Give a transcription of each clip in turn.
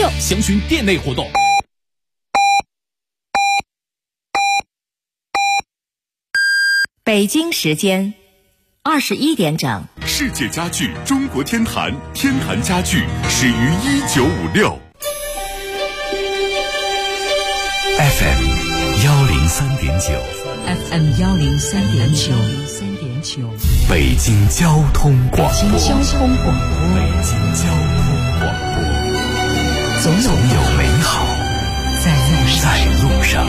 票详询店内活动。 北京时间21点整。 世界家具中国天坛，天坛家具始于1956。FM 103.9 FM 103.9， 北京交通广播。 北京交通广播，总有美好在路上。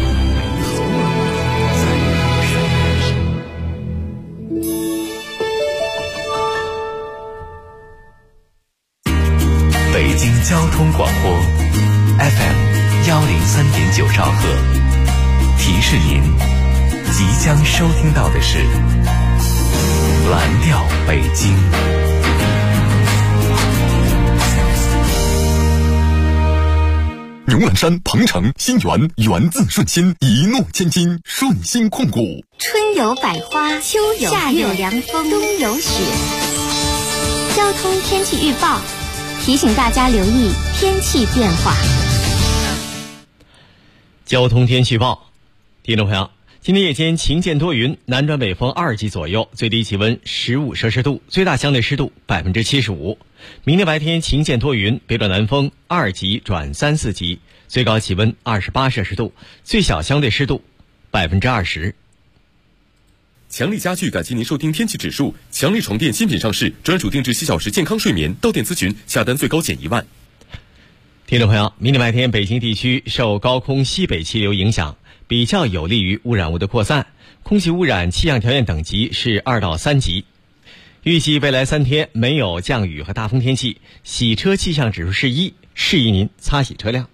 北京交通广播 FM 103.9兆赫，提示您即将收听到的是蓝调北京。牛栏山、鹏城、新源，源自顺心，一诺千金，顺心控股。 春有百花，秋有夏有凉风，冬有雪。交通天气预报提醒大家留意天气变化。 交通天气预报，听众朋友，今天夜间晴间多云，南转北风2级左右，最低气温15摄氏度，最大相对湿度75%。明天白天晴间多云，北转南风2级转3、4级，最高气温28摄氏度，最小相对湿度20%。 强力家具感谢您收听天气指数。强力床垫新品上市，专属定制7小时健康睡眠，到店咨询，下单最高减1万。 听众朋友，明天白天北京地区受高空西北气流影响，比较有利于污染物的扩散，空气污染气象条件等级是2到3级。预计未来3天没有降雨和大风天气，洗车气象指数是1，适宜您擦洗车辆。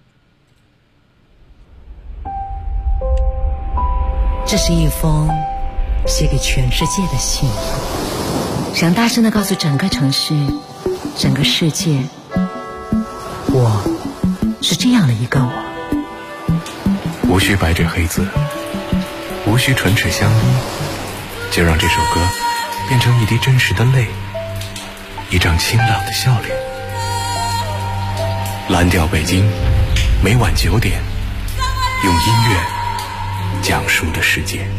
这是一封写给全世界的信，想大声地告诉整个城市、整个世界，我是这样的一个我。 无需白纸黑字，无需唇齿相依，就让这首歌变成一滴真实的泪，一张清朗的笑脸。蓝调北京，每晚9点，用音乐讲述的世界。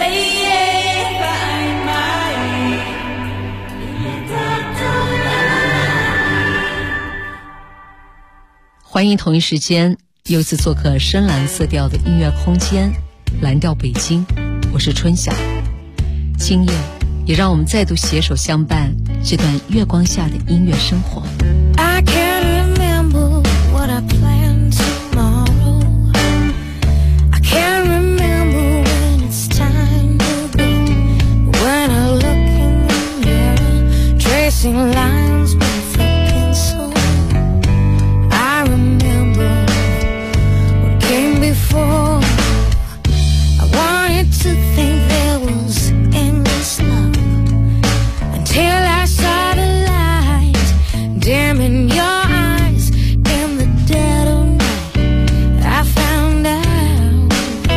欢迎同一时间又一次做客深蓝色调的音乐空间，蓝调北京，我是春晓。今夜也让我们再度携手相伴这段月光下的音乐生活。 I can't remember what I planned tomorrow. I can't remember when it's time to go. When I look in the mirror, tracing lines with a pencil, I remember what came before. I wanted to think there was endless love until I saw the light dim in your eyes in the dead of night. I found out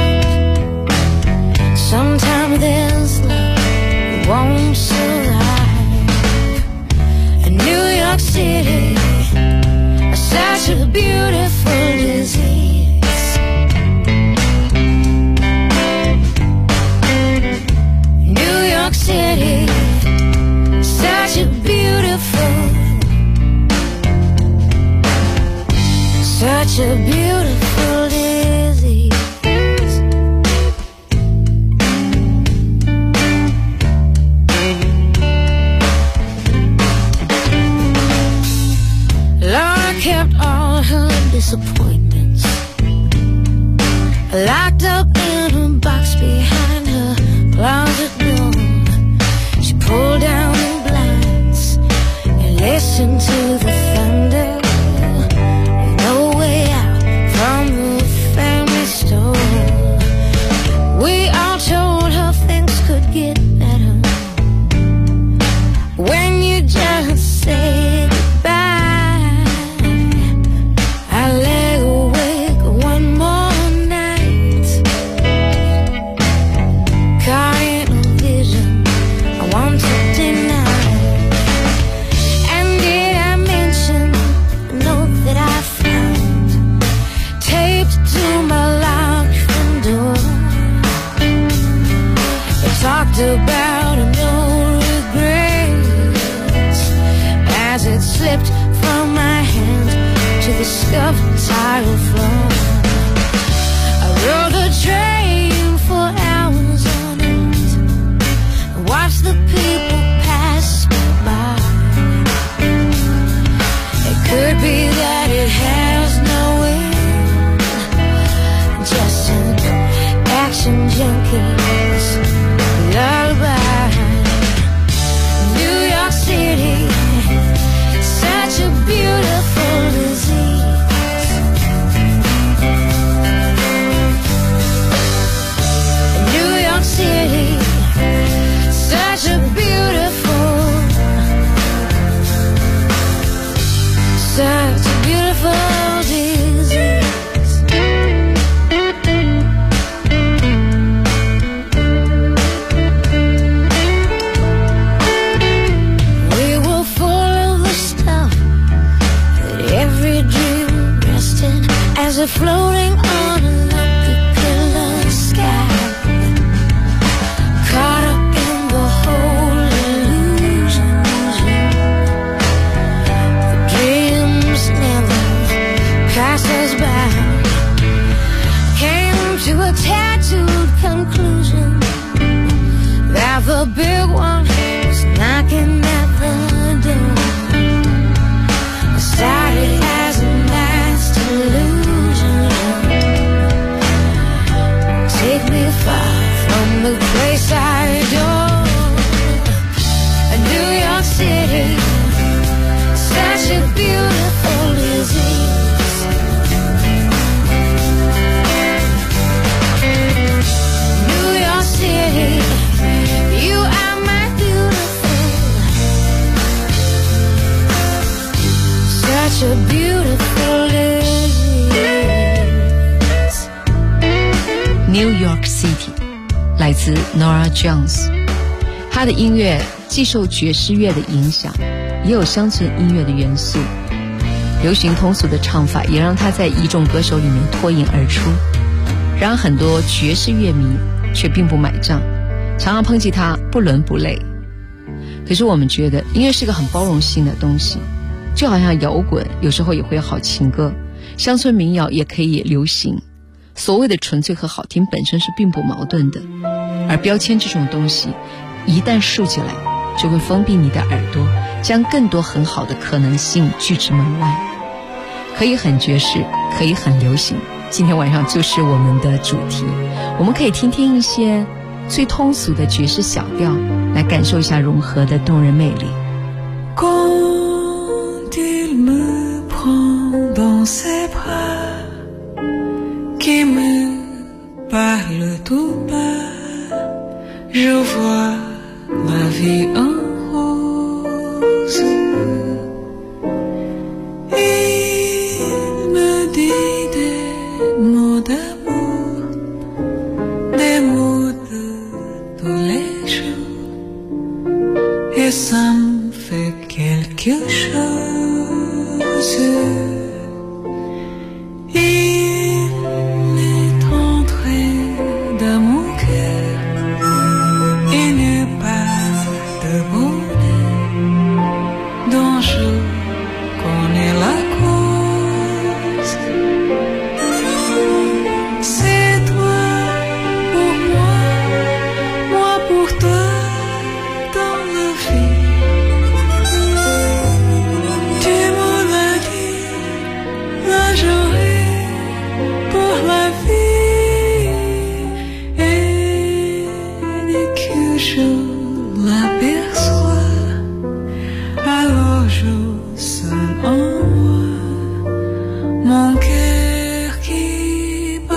sometimes there's love that won't survive. And New York City is such a beautiful disease. New York City, such a beautiful, such a beautiful disease. Laura kept all her disappointments locked up in a box behind her closet door. She pulled down the blinds and listened to the thunder. No way out from the family store. We all told her things could get better when you just say goodbye. I lay awake one more night of the tile floor. I rode a train for hours on end and watched the people pass me by. It could be that it has no end, just an action junkie's lullaby. New York City, such a beautiful disease. New York City, such a beautiful, such a beautiful disease. We were full of the stuff that every dream rested as if floating on a lumpy pillow sky. Caught up in the whole illusion. The dreams never passed us by. Came to a tattooed conclusion that the big one was knocking at the door. It started as a nice delusion. Take me far from the place I adore. A New York City, such a beautiful disease. New York City, you are my beautiful, such a beautiful disease. New York City 来自 Nora Jones， 她的音乐既受爵士乐的影响，也有乡村音乐的元素，流行通俗的唱法也让她在一众歌手里面脱颖而出。然而很多爵士乐迷却并不买账，常常抨击她不伦不类。可是我们觉得音乐是个很包容性的东西，就好像摇滚有时候也会有好情歌，乡村民谣也可以流行。所谓的纯粹和好听本身是并不矛盾的，而标签这种东西一旦竖起来，就会封闭你的耳朵，将更多很好的可能性拒之门外。可以很爵士，可以很流行，今天晚上就是我们的主题。我们可以听听一些最通俗的爵士小调，来感受一下融合的动人魅力。 Quand il me prend dans ses bras, qui me parle tout bas, je vois la vie en rose. Il me dit des mots d'amour, des mots de tous les jours, et ça me fait quelque chose. Il est entré dans mon cœur, il n'y a pas de bonheur dont je connais la cause. C'est toi pour moi, moi pour toi dans la vie. Tu me l'as dit, la journée pour la vie, et dès que je l'aperçois, alors je sens en moi mon cœur qui bat.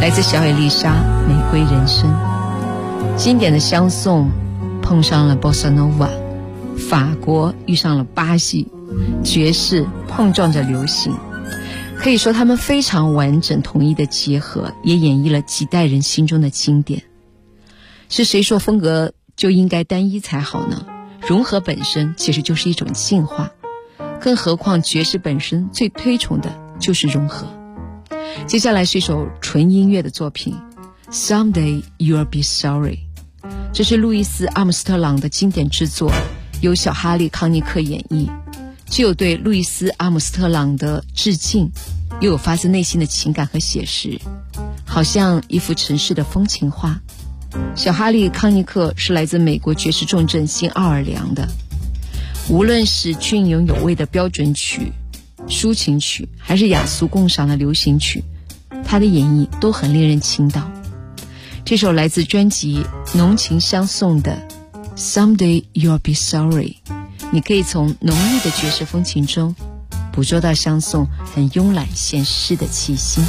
来自小野丽莎《玫瑰人生》。经典的香颂碰上了 Bossa Nova， 法国遇上了巴西，爵士碰撞着流行，可以说他们非常完整统一的结合，也演绎了几代人心中的经典。是谁说风格就应该单一才好呢？融合本身其实就是一种进化，更何况爵士本身最推崇的就是融合。接下来是一首纯音乐的作品 Someday You'll Be Sorry， 这是路易斯·阿姆斯特朗的经典之作，由小哈利·康尼克演绎，既有对路易斯·阿姆斯特朗的致敬，又有发自内心的情感和写实，好像一幅城市的风情画。小哈利·康尼克是来自美国爵士重镇新奥尔良的，无论是隽永有味的标准曲、抒情曲，还是雅俗共赏的流行曲，他的演绎都很令人倾倒。这首来自专辑浓情相送的 Someday You'll Be Sorry， 你可以从浓郁的爵士风情中捕捉到相送很慵懒闲适的气息。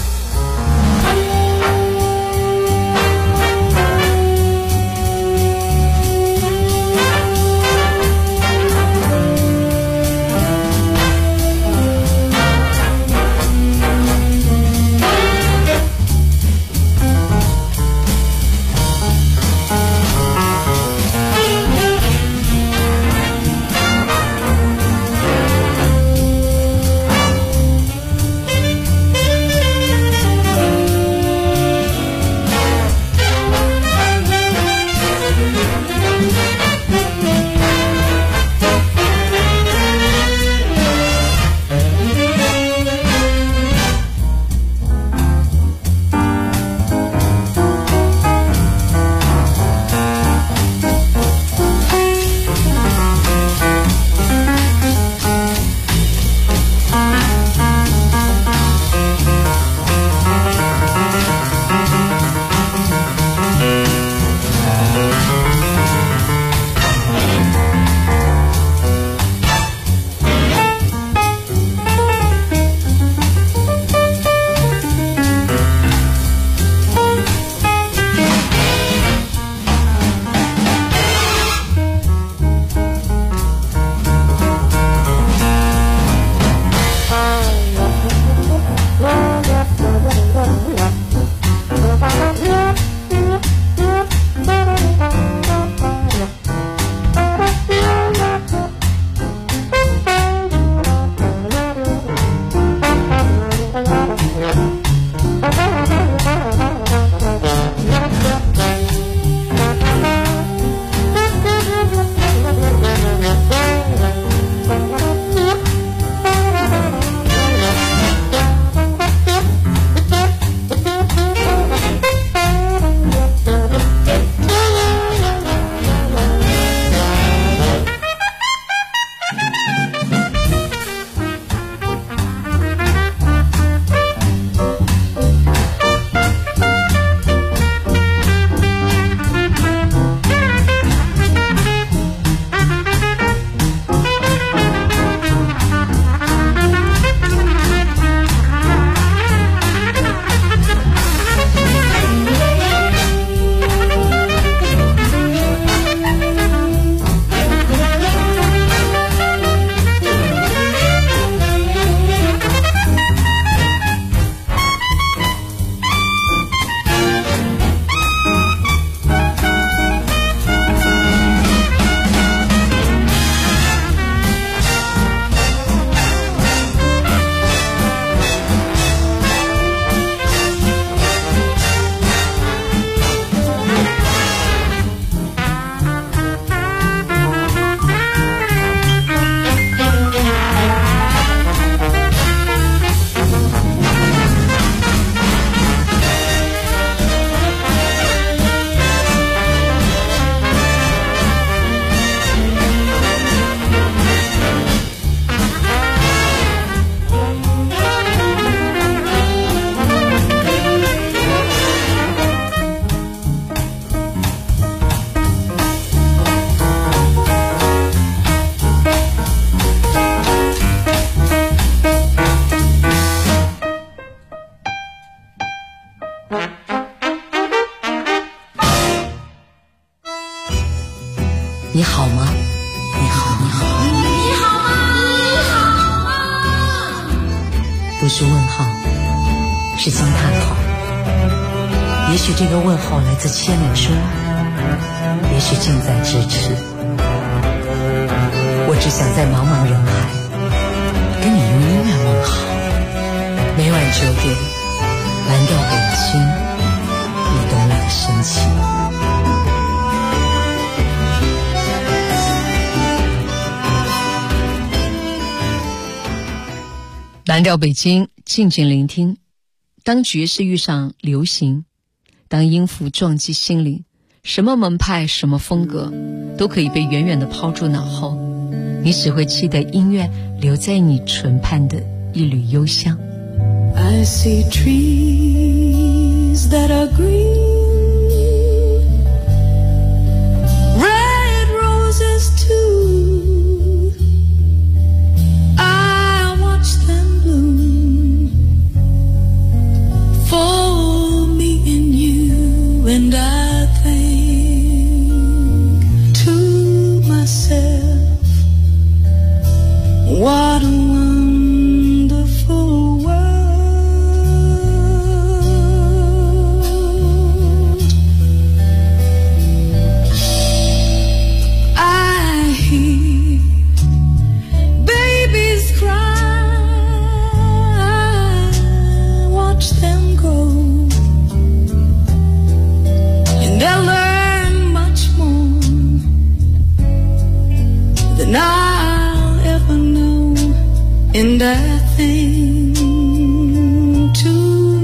是问号，是惊叹号。也许这个问号来自千里之外，也许近在咫尺。我只想在茫茫人海跟你用音乐问好。每晚9点，蓝调北京，你懂我的深情。蓝调北京，静静聆听。当爵士遇上流行，当音符撞击心灵，什么门派什么风格都可以被远远地抛诸脑后，你只会记得音乐留在你唇畔的一缕幽香。 I see trees that are green, red roses too. I watch them bloom for me and you, and I think to myself, what a wonderful world. I hear babies cry, watch them grow, and they'll learn much more than I'll ever know. And I think to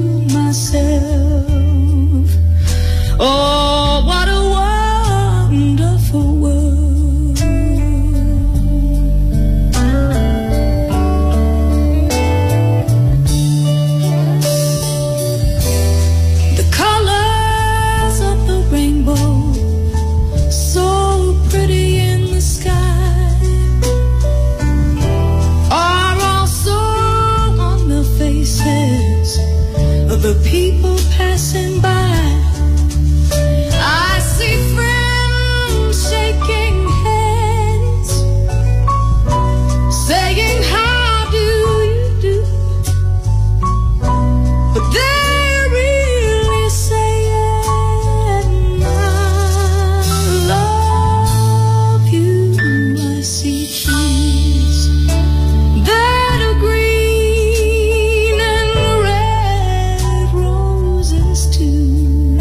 myself, oh, what a wonderful world. The colors of the rainbow, so pretty in the sky, are also on the faces of the people passing by. I see friends shaking hands, saying, how do you do? But they're really saying, I love you. I see trees that are green and red roses too.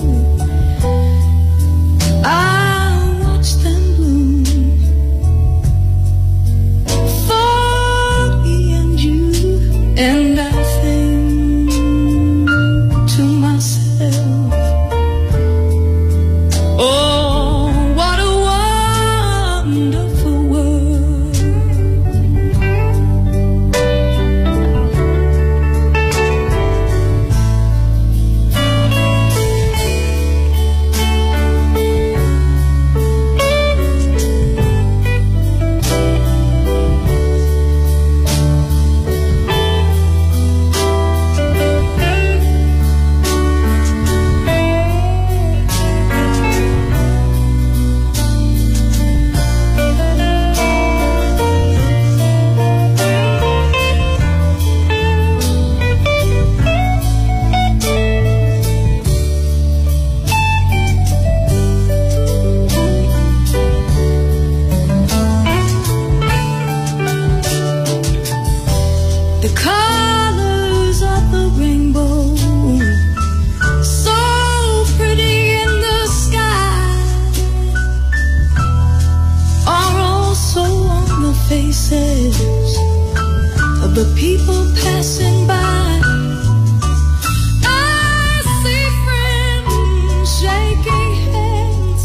I'll watch them bloom for me and you, and I think to myself, oh, what a wonderful world. The colors of the rainbow, so pretty in the sky, are also on the faces of the people passing by. I see friends shaking hands,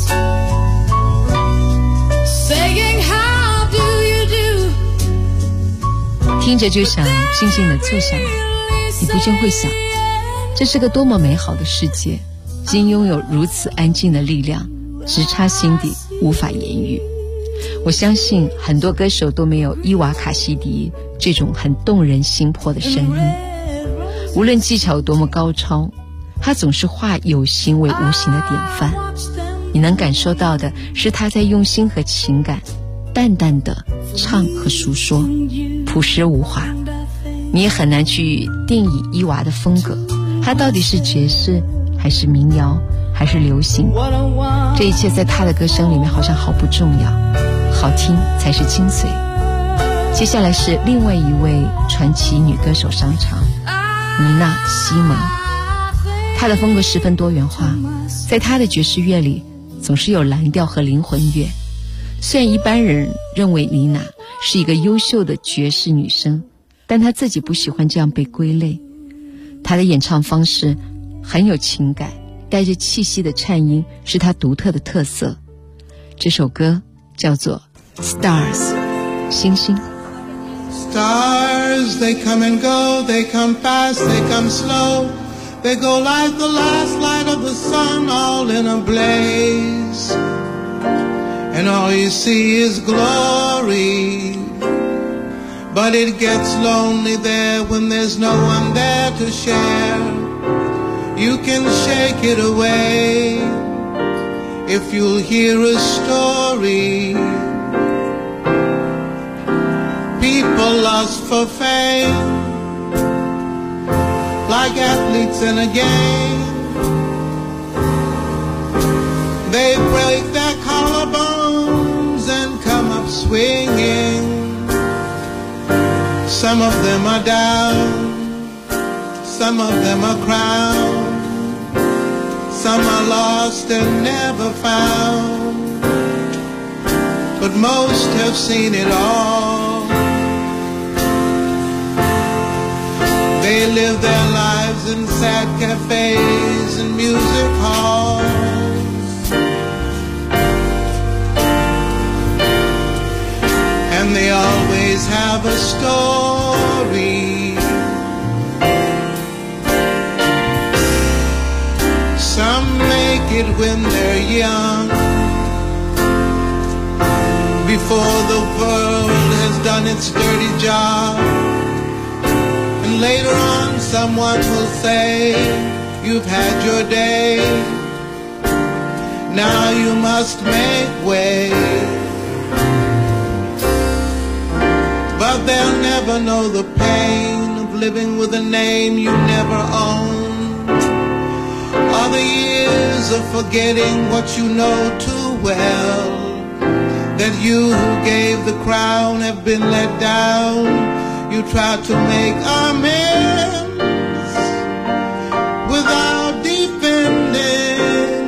saying, how do you do? 听着就想静静地坐下来，你不禁会想，这是个多么美好的世界，竟拥有如此安静的力量，直插心底，无法言喻。我相信很多歌手都没有伊娃卡西迪这种很动人心魄的声音，无论技巧多么高超，他总是化有形为无形的典范。你能感受到的是他在用心和情感淡淡的唱和诉说，朴实无华。 你也很难去定义伊娃的风格，它到底是爵士还是民谣还是流行，这一切在她的歌声里面好像毫不重要，好听才是精髓。接下来是另外一位传奇女歌手上场，妮娜·西蒙。她的风格十分多元化，在她的爵士乐里总是有蓝调和灵魂乐。虽然一般人认为妮娜是一个优秀的爵士女声，但她自己不喜欢这样被归类。她的演唱方式很有情感，带着气息的颤音是她独特的特色。这首歌叫做 Stars 星星。 Stars, they come and go, they come fast, they come slow, they go like the last light of the sun, all in a blaze, and all you see is glory, but it gets lonely there when there's no one there to share. You can shake it away if you'll hear a story. People lost for fame, like athletes in a game. They break their collarbones and come up swinging. Some of them are down, some of them are crowned, some are lost and never found, but most have seen it all. They live their lives in sad cafes and music halls, and they always have a story. Some make it when they're young, before the world has done its dirty job. Later on someone will say, you've had your day, now you must make way. But they'll never know the pain of living with a name you never owned, or the years of forgetting what you know too well, that you who gave the crown have been let down. You try to make amends without defending,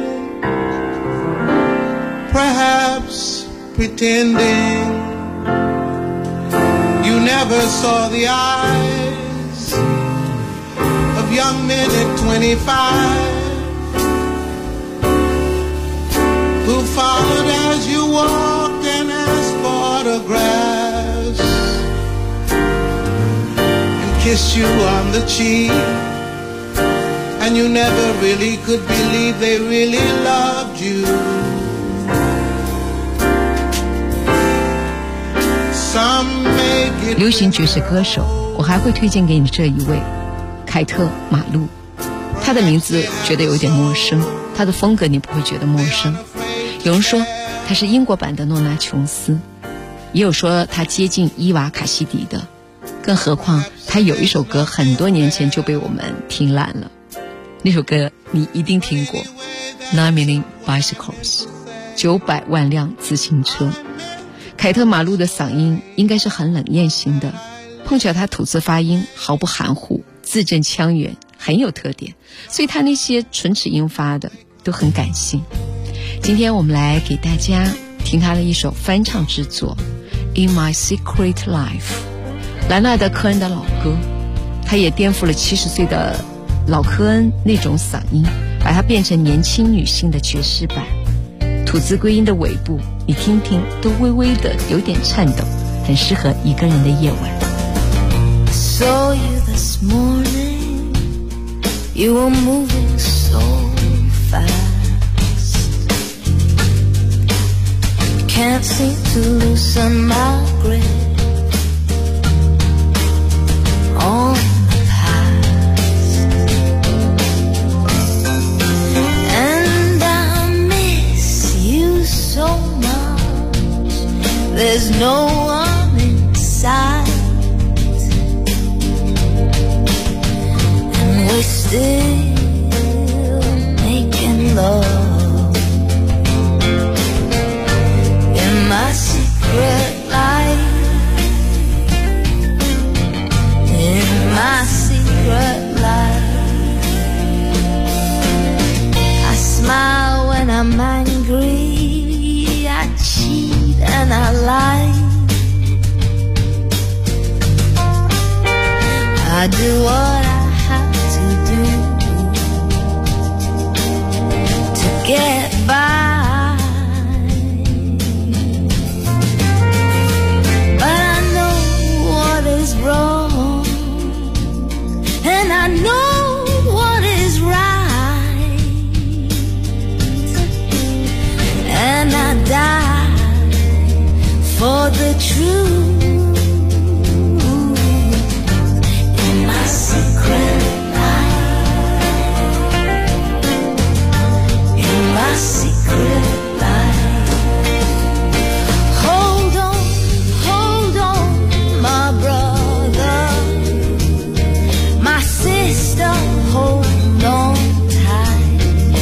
perhaps pretending. You never saw the eyes of young men at 25 who followed as you walked and asked for autographs, kiss you on the cheek, and you never really could believe they really loved you. Some make it. 流行爵士歌手，我还会推荐给你这一位，凯特·马路。他的名字觉得有点陌生，他的风格你不会觉得陌生。有人说他是英国版的诺纳·琼斯，也有说他接近伊娃·卡西迪的。更何况他有一首歌很多年前就被我们听烂了，那首歌你一定听过， 9 million bicycles 900万辆自行车。凯特·马路的嗓音应该是很冷艳型的，碰巧他吐字发音毫不含糊，字正腔圆，很有特点，所以他那些唇齿音发的都很感性。今天我们来给大家听他的一首翻唱之作 In My Secret Life，莱纳德·科恩的老歌，他也颠覆了70岁的老科恩那种嗓音，把它变成年轻女性的爵士版。吐字归音的尾部，你听听都微微的有点颤抖，很适合一个人的夜晚。 Saw you this morning, you were moving so fast, can't seem to loosen my grip on the past, and I miss you so much, there's no one inside, I'm angry, I cheat and I lie. I do what I have to do to get by. But I know what is wrong, and I know what is right, and I die for the truth. In my secret life, in my secret life. Hold on, my brother, my sister, hold on tight.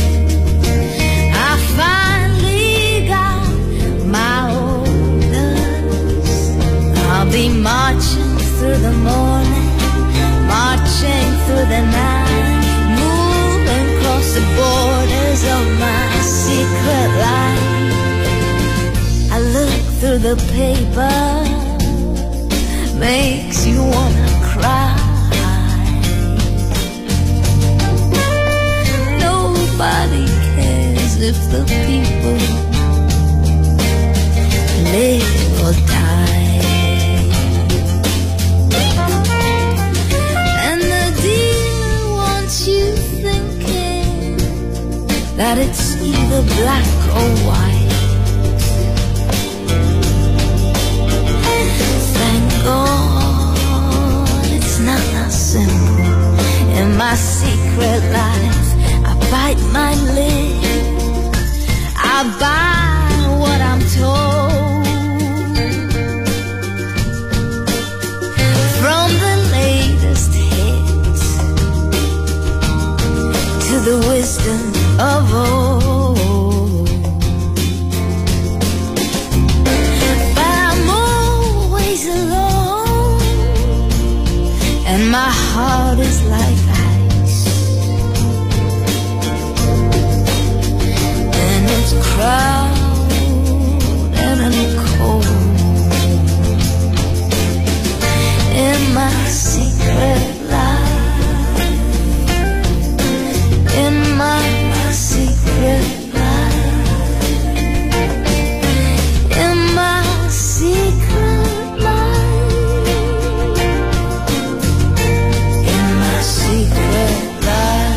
I finally got my orders. I'll be marching through the morning, marching through the night, moving across the borders of my secret life. I look through the paper, makes you wanna cry. Nobody cares if the people live or die. And the dealer wants you thinking that it's either black or white. Thank God it's not that simple. In my secret life, I bite my lip, I buy what I'm told. From the latest hits to the wisdom of old. But I'm always alone, and my heart is like ice, and it's crowded and cold. In my secret life, in my secret life, in my secret life, in my secret life.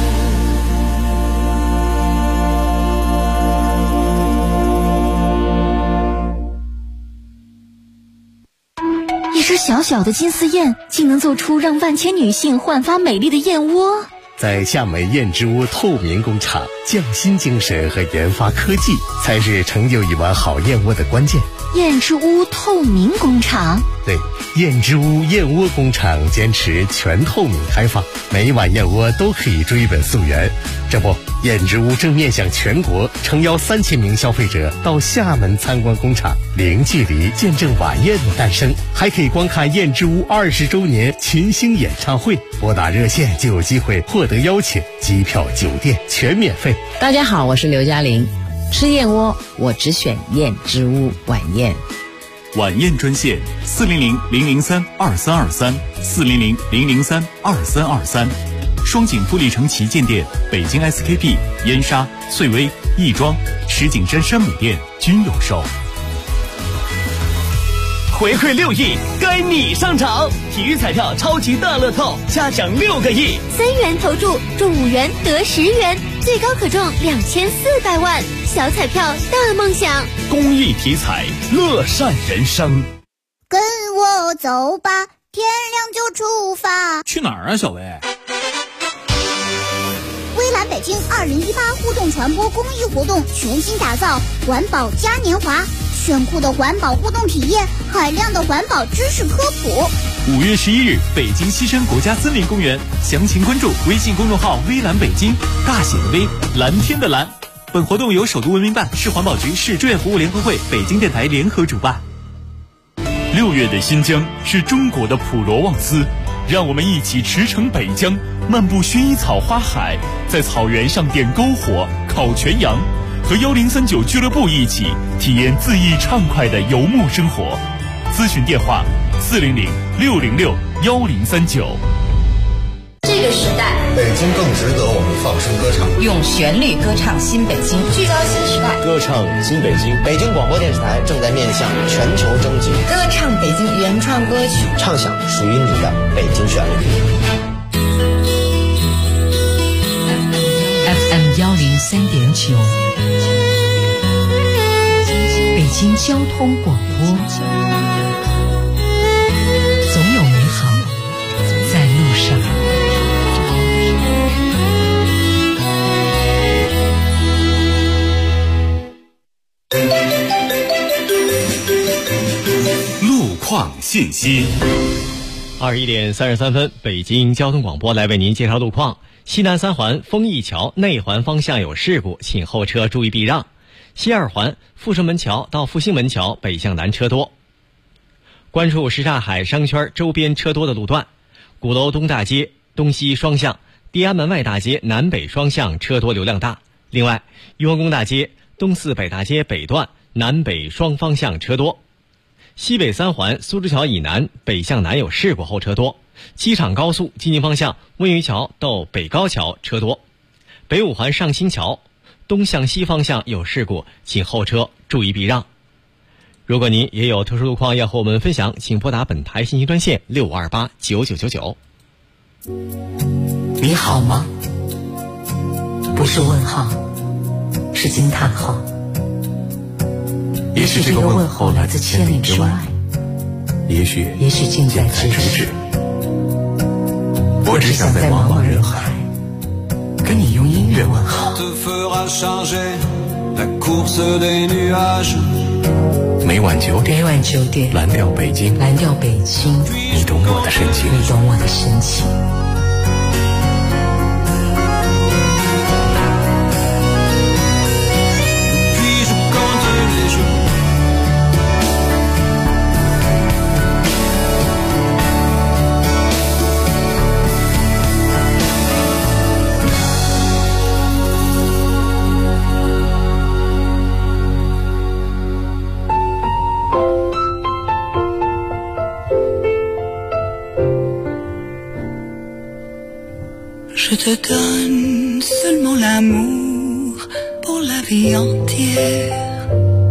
一只小小的金丝燕，竟能做出让万千女性焕发美丽的燕窝。 在厦门燕之屋透明工厂，匠心精神和研发科技才是成就一碗好燕窝的关键。 燕之屋透明工厂， 对，燕之屋燕窝工厂坚持全透明开放，每一碗燕窝都可以追本溯源。这不，燕之屋正面向全国，诚邀3000名消费者到厦门参观工厂，零距离见证晚宴的诞生，还可以观看燕之屋20周年群星演唱会。拨打热线就有机会获得邀请，机票、酒店全免费。 大家好，我是刘嘉玲。吃燕窝，我只选燕之屋晚宴。 晚宴专线400-003-2323，400-003-2323。双井富力城旗舰店、北京 SKP、燕莎、翠微、亦庄、石景山山姆店均有售。 回馈6亿，该你上场！体育彩票超级大乐透，加奖6个亿 ，3元投注中5元得10元，最高可中2400万，小彩票大梦想。 公益体彩，乐善人生。 跟我走吧，天亮就出发。 去哪儿啊，小薇？ 微蓝北京2018互动传播公益活动全新打造环保嘉年华，炫酷的环保互动体验，海量的环保知识科普。 5月11日，北京西山国家森林公园，详情关注微信公众号微蓝北京，大写的微，蓝天的蓝。本活动由首都文明办、市环保局、市志愿服务联合会、北京电台联合主办。6月的新疆是中国的普罗旺斯，让我们一起驰骋北疆，漫步薰衣草花海，在草原上点篝火、烤全羊， 和1039俱乐部一起体验恣意畅快的游牧生活。咨询电话400-606-1039。 这个时代， 北京更值得我们放声歌唱， 用旋律歌唱新北京，聚焦新时代， 歌唱新北京。北京广播电视台正在面向全球征集， 歌唱北京原创歌曲， 唱响属于你的北京旋律。 FM 103.9，北京交通广播，总有美好在路上。 路况信息。 21点33分，北京交通广播来为您介绍路况。西南三环丰益桥内环方向有事故，请后车注意避让。西二环富顺门桥到复兴门桥北向南车多。关注什刹海商圈周边车多的路段，鼓楼东大街东西双向、地安门外大街南北双向车多流量大。另外，雍和宫大街东四北大街北段南北双方向车多。西北三环苏州桥以南北向南有事故后车多。机场高速进京方向温榆桥到北高桥车多。北五环上新桥东向西方向有事故，请后车注意避让。如果您也有特殊路况要和我们分享，请拨打本台信息专线65289999。 你好吗？不是问号，是惊叹号。也许这个问候来自千里之外，也许近在咫尺。我只想在茫茫人海跟你用音乐问好。 每晚9点，蓝调北京，你懂我的深情， Je te donne seulement l'amour pour la vie entière,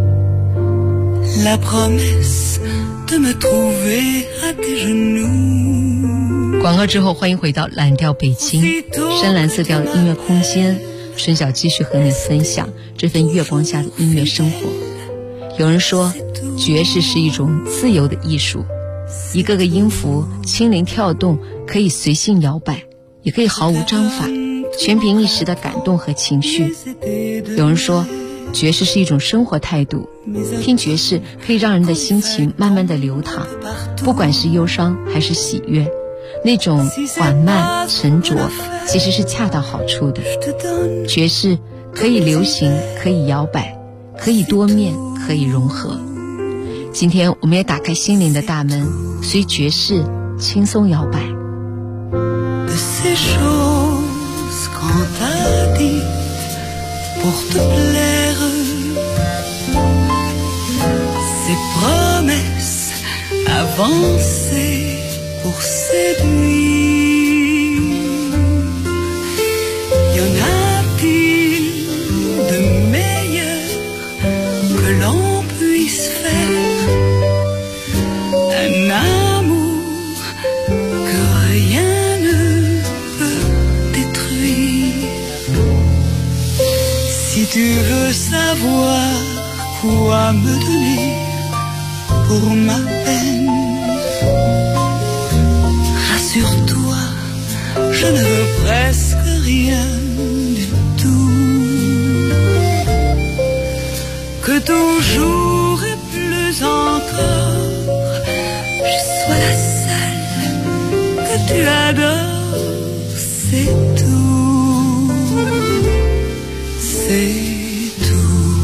la promesse de me trouver à tes genoux。 广告之后，欢迎回到蓝调北京，深蓝色调的音乐空间。春晓继续和你分享这份月光下的音乐生活。有人说，爵士是一种自由的艺术，一个个音符轻灵跳动，可以随性摇摆，也可以毫无章法，全凭一时的感动和情绪。有人说，爵士是一种生活态度，听爵士可以让人的心情慢慢的流淌，不管是忧伤还是喜悦，那种缓慢沉着其实是恰到好处的。爵士可以流行，可以摇摆，可以多面，可以融合。今天我们也打开心灵的大门，随爵士轻松摇摆。 Ces choses qu'on t'a dit pour te plaire, ces promesses avancées pour séduire. Y en a-t-il de meilleurs que l'on puisse faire? Un amour que rien Si tu veux savoir quoi me donner pour ma peine, rassure-toi, je ne veux presque rien du tout. Que toujours et plus encore, je sois la seule que tu adores, c'est tout.C'est tout.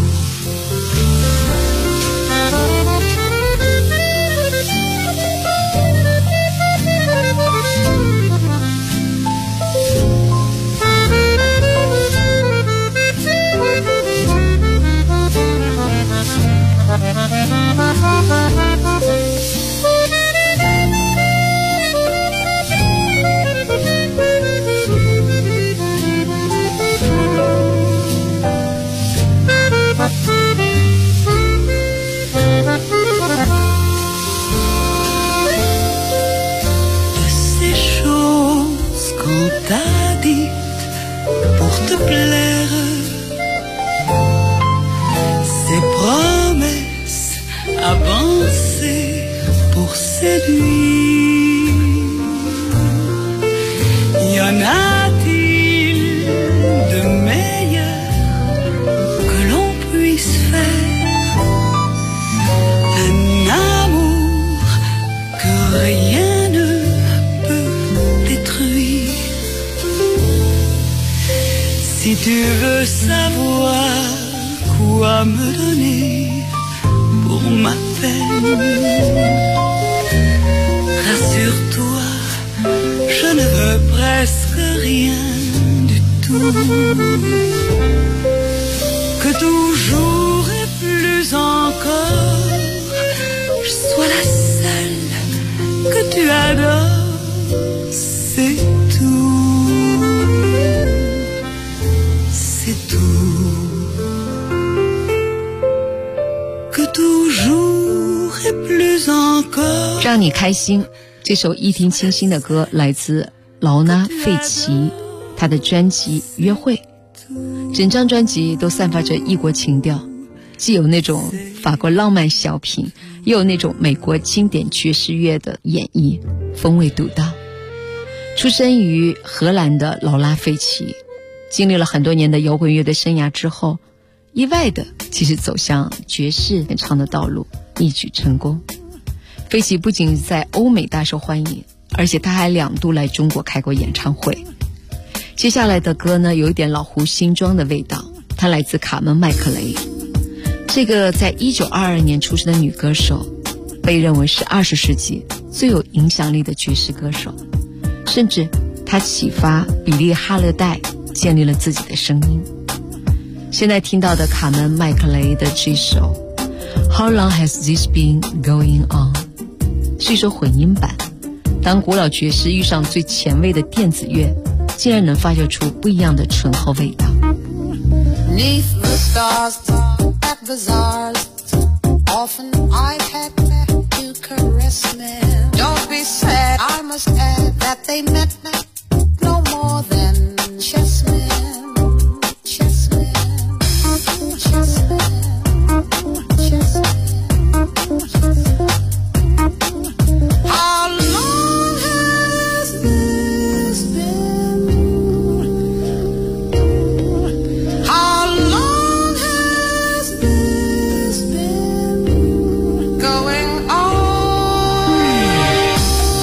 Si tu veux savoir quoi me donner pour ma peine, rassure-toi, je ne veux presque rien du tout. Que toujours et plus encore, je sois la seule que tu adores, c'est tout, c'est tout. Que toujours et plus encore。 让你开心，这首一听清新的歌来自劳拉·费奇，她的专辑《约会》。整张专辑都散发着异国情调，既有那种法国浪漫小品，又有那种美国经典爵士乐的演绎，风味独到。出生于荷兰的劳拉·费奇，经历了很多年的摇滚乐的生涯之后，意外的其实走向爵士演唱的道路，一举成功。费奇不仅在欧美大受欢迎，而且他还2度来中国开过演唱会。接下来的歌呢，有一点老胡新装的味道，它来自卡门·麦克雷。这个在1922年出生的女歌手，被认为是20世纪最有影响力的爵士歌手，甚至她启发比利·哈勒戴建立了自己的声音。现在听到的卡门·麦克雷的这首 How Long Has This Been Going On 是一首混音版，当古老爵士遇上最前卫的电子乐，竟然能发酵出不一样的醇厚味道。 Neath the stars at bazaars, often I've had to caress men. Don't be sad, I must add that they met no more than chessmen. Chessmen, chessmen, chessmen. How long has this been? How long has this been going on?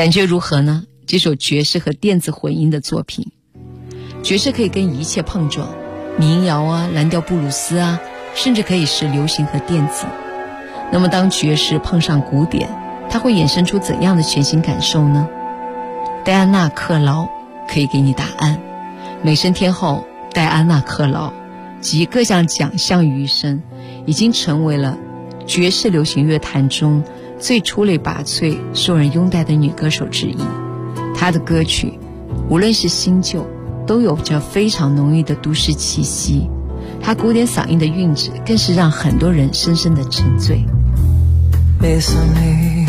感觉如何呢？这首爵士和电子混音的作品，爵士可以跟一切碰撞，民谣啊、蓝调布鲁斯啊，甚至可以是流行和电子。那么当爵士碰上古典，它会衍生出怎样的全新感受呢？戴安娜·克劳可以给你答案。美声天后戴安娜·克劳集各项奖项于一身，已经成为了爵士流行乐坛中最出类拔萃、受人拥戴的女歌手之一。她的歌曲无论是新旧，都有着非常浓郁的都市气息，她古典嗓音的韵致更是让很多人深深的沉醉。 Bésame,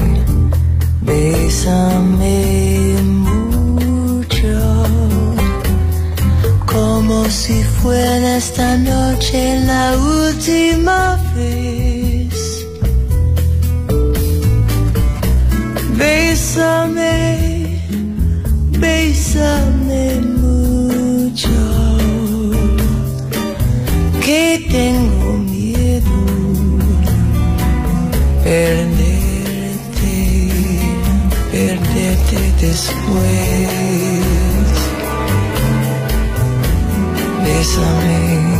bésame mucho, como si fuera esta noche la última vez. Bésame, bésame mucho, que tengo miedo perderte después. Bésame,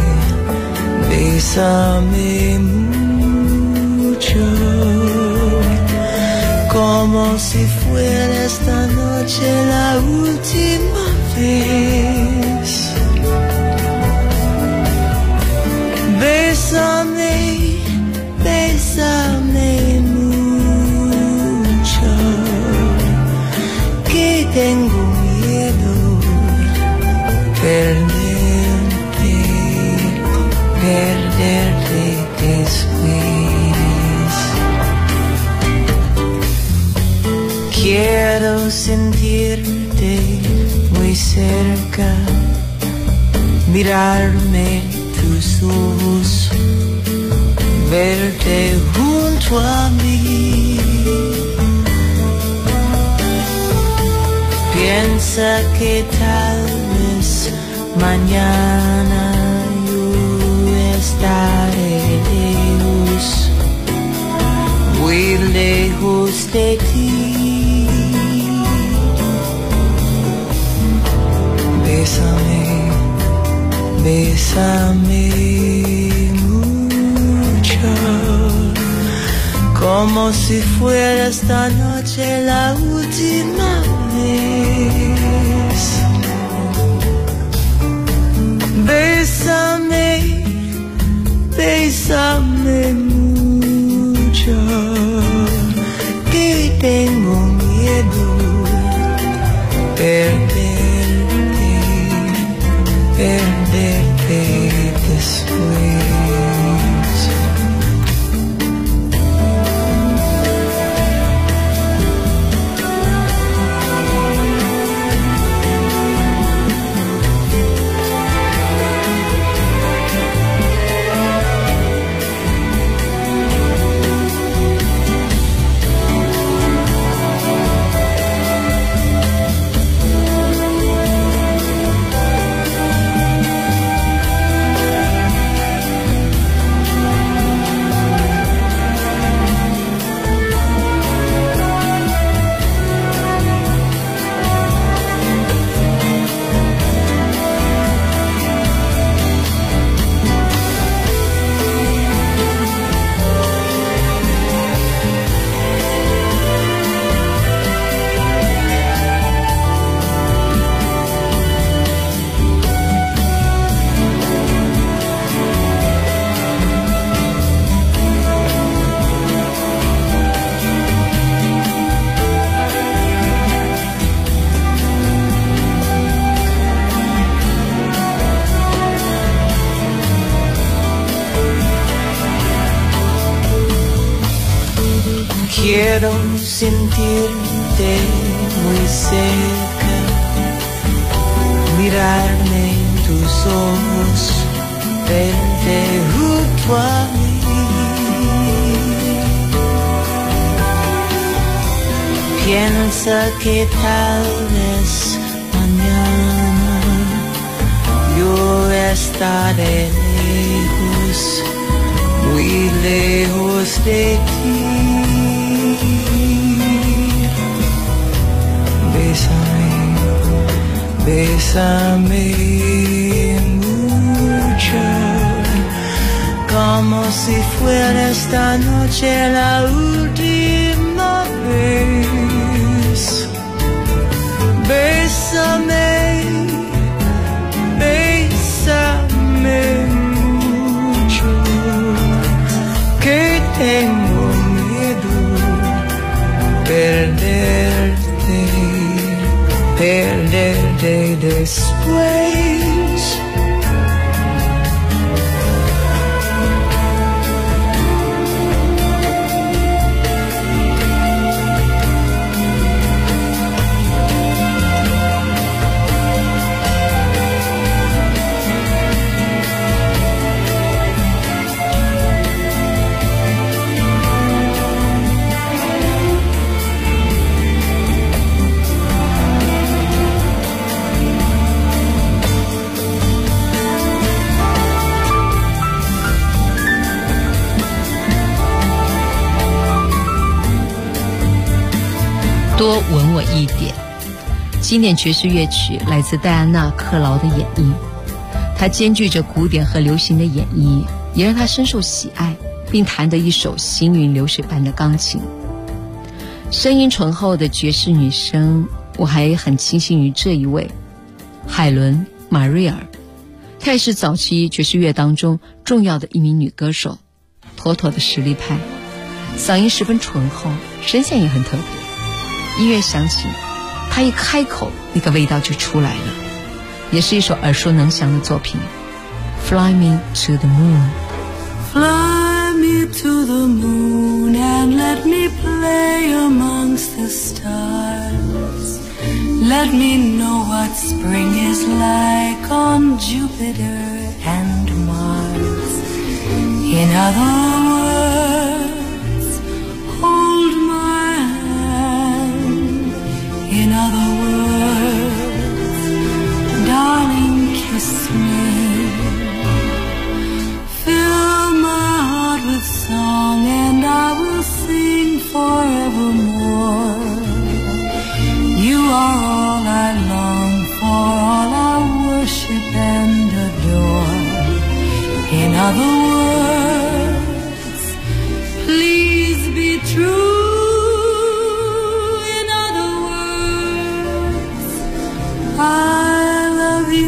bésame mucho, como si fuera esta noche la última vez. Bésame, bésame mucho, que tengo miedo perderte después. Quiero sentirte muy cerca, mirarme tus ojos, verte junto a mí. Piensa que tal vez mañana yo estaré lejos, muy lejos de ti. Bésame, bésame mucho, como si fuera esta noche la última vez. Bésame, bésame mucho, que tengo miedo perderte después. Quiero sentirte muy cerca, mirarme en tus ojos, verte junto a mí. Piensa que tal vez mañana yo estaré lejos, muy lejos de ti. bésame mucho, como si fuera esta noche la última vez. Bésame, bésame mucho, que tengo miedo perderte después. 多吻我一点。经典爵士乐曲来自戴安娜·克劳的演绎，她兼具着古典和流行的演绎，也让她深受喜爱，并弹得一首行云流水般的钢琴。声音醇厚的爵士女声，我还很倾心于这一位海伦·马瑞尔，她也是早期爵士乐当中重要的一名女歌手，妥妥的实力派，嗓音十分醇厚，声线也很特别。音乐响起，他一开口，那个味道就出来了，也是一首耳熟能详的作品。Fly me to the moon. Fly me to the moon and let me play amongst the stars. Let me know what spring is like on Jupiter and Mars. In other words, hold my hand. In other words, darling, kiss me. Fill my heart with song and I will sing forevermore. You are all I long for, all I worship and adore. In other words, please be true. In other words, I love you.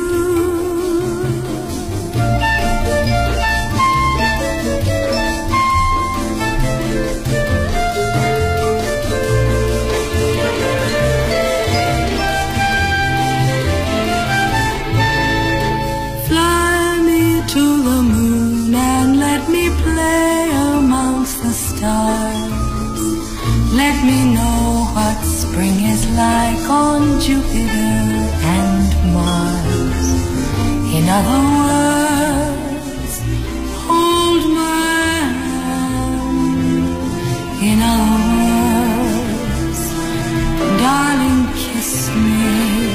Fly me to the moon and let me play amongst the stars. Let me know what spring is like on Jupiter and Mars. In other words, hold my hand. In other words, darling, kiss me.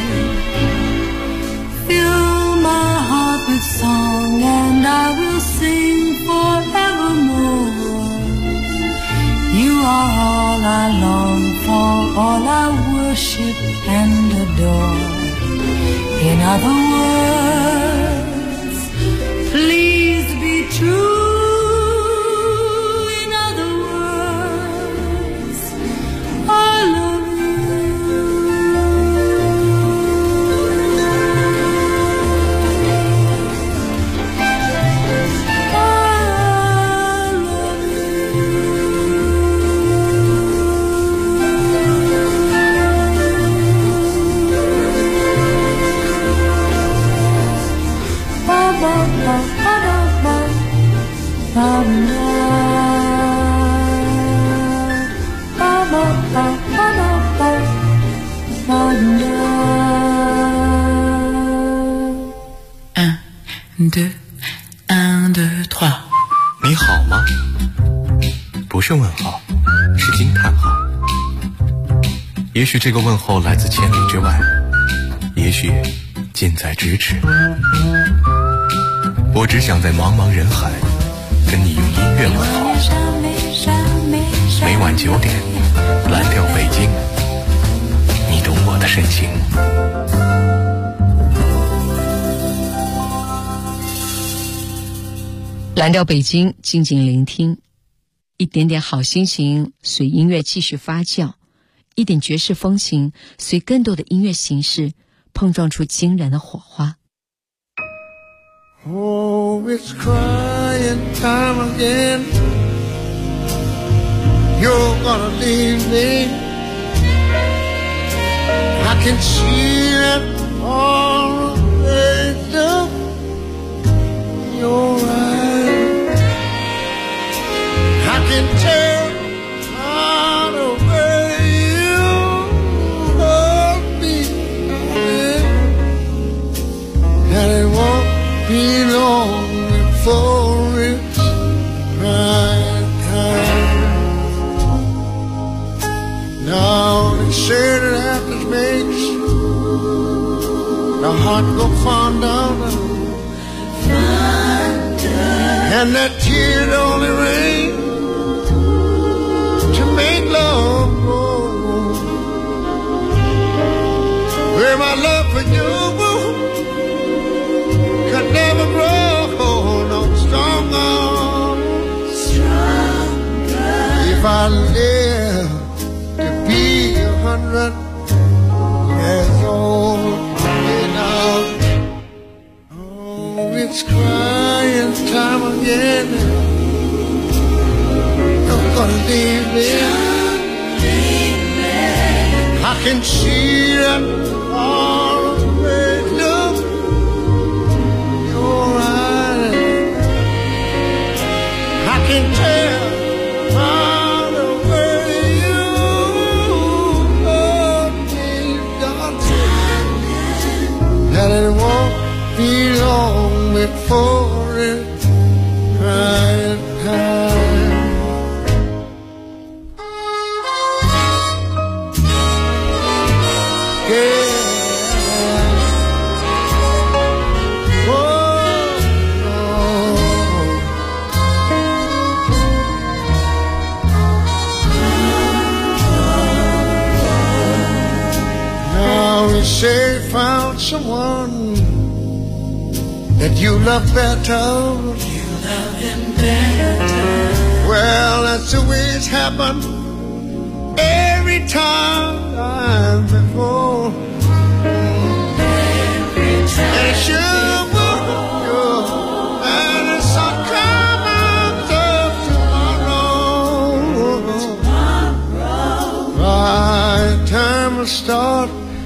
Fill my heart with song and I will sing forevermore. You are all I long for, all I worship and adore. In other words, please be true. In other words, I love Un, deux, trois。 你好吗？不是问号，是惊叹号。也许这个问候来自千里之外，也许近在咫尺。我只想在茫茫人海跟你用音乐问候。每晚9点，蓝调北京，你懂我的深情。 蓝调北京，静静聆听，一点点好心情随音乐继续发酵，一点爵士风情随更多的音乐形式碰撞出惊人的火花。 Oh, it's crying time again. You're gonna leave me. I can see it all laid up in your eyes. I can tell by the way you love me, that it won't be long before it's right time. Now they say that happiness makes the heart go fonder, and that tears only rain to make love grow. Where my love for you could never grow no stronger. If I live to be 100 years old, and oh, it's crying time again. You're gonna leave me. I can see that all the way. Look, I can tell by the way you love me, darling, that it won't be long before it's right time. Yeah. Say found someone that you love better. You love him better. Well, that's the way it's happened every time before. Every time. And it sure would go. And it's all coming up tomorrow. Right time to start.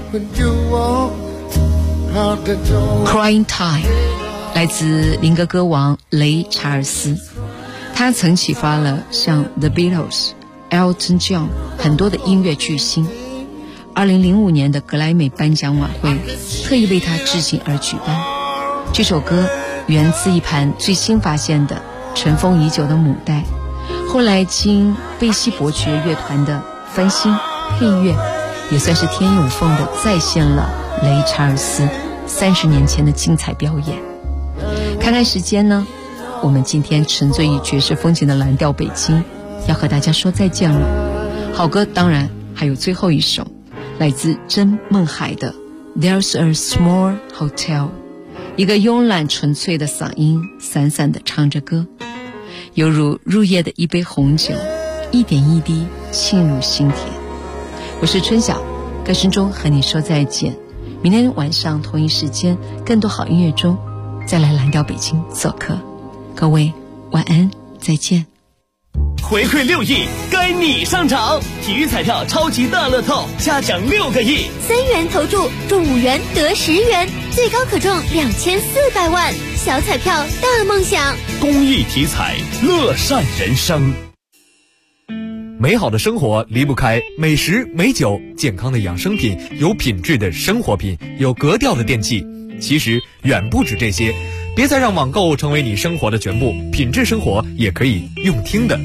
Crying Time 来自灵歌歌王雷查尔斯，他曾启发了像 The Beatles、Elton John 很多的音乐巨星。2005年的格莱美颁奖晚会特意为他致敬而举办。这首歌源自一盘最新发现的尘封已久的母带，后来经贝西伯爵乐团的翻新配乐，也算是天衣无缝的再现了雷查尔斯30年前的精彩表演。看看时间呢，我们今天沉醉于爵士风情的蓝调北京要和大家说再见了。好歌当然还有最后一首，来自甄孟海的 There's a Small Hotel， 一个慵懒纯粹的嗓音散散地唱着歌，犹如入夜的一杯红酒，一点一滴沁入心田。我是春晓，歌声中和你说再见。明天晚上同一时间，更多好音乐中再来蓝调北京做客。各位晚安，再见。 回馈6亿，该你上场！体育彩票超级大乐透，嘉奖6个亿 ，3元投注中5元得10元，最高可中2400万，小彩票大梦想。 公益体彩，乐善人生。美好的生活离不开美食美酒，健康的养生品，有品质的生活品，有格调的电器。其实远不止这些，别再让网购成为你生活的全部，品质生活也可以用听的。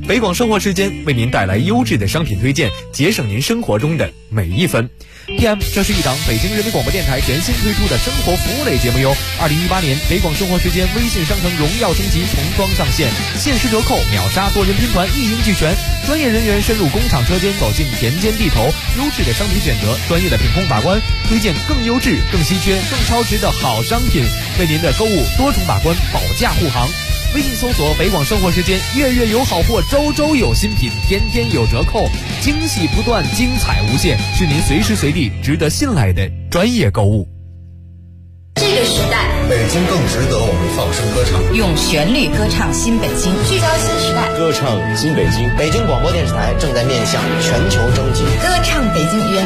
北广生活时间为您带来优质的商品推荐，节省您生活中的每一分。PM， 这是一档北京人民广播电台全新推出的生活服务类节目哟。2018年北广生活时间微信商城荣耀升级重装上线，限时折扣、秒杀、多人拼团一应俱全，专业人员深入工厂车间，走进田间地头，优质的商品选择，专业的品控把关，推荐更优质、更稀缺、更超值的好商品，为您的购物多重把关，保驾护航。微信搜索北广生活时间，月月有好货，周周有新品，天天有折扣，惊喜不断，精彩无限，是您随时随地值得信赖的专业购物。 这个时代， 北京更值得我们放声歌唱， 用旋律歌唱新北京，聚焦新时代， 歌唱新北京。北京广播电视台正在面向全球征集歌唱北京原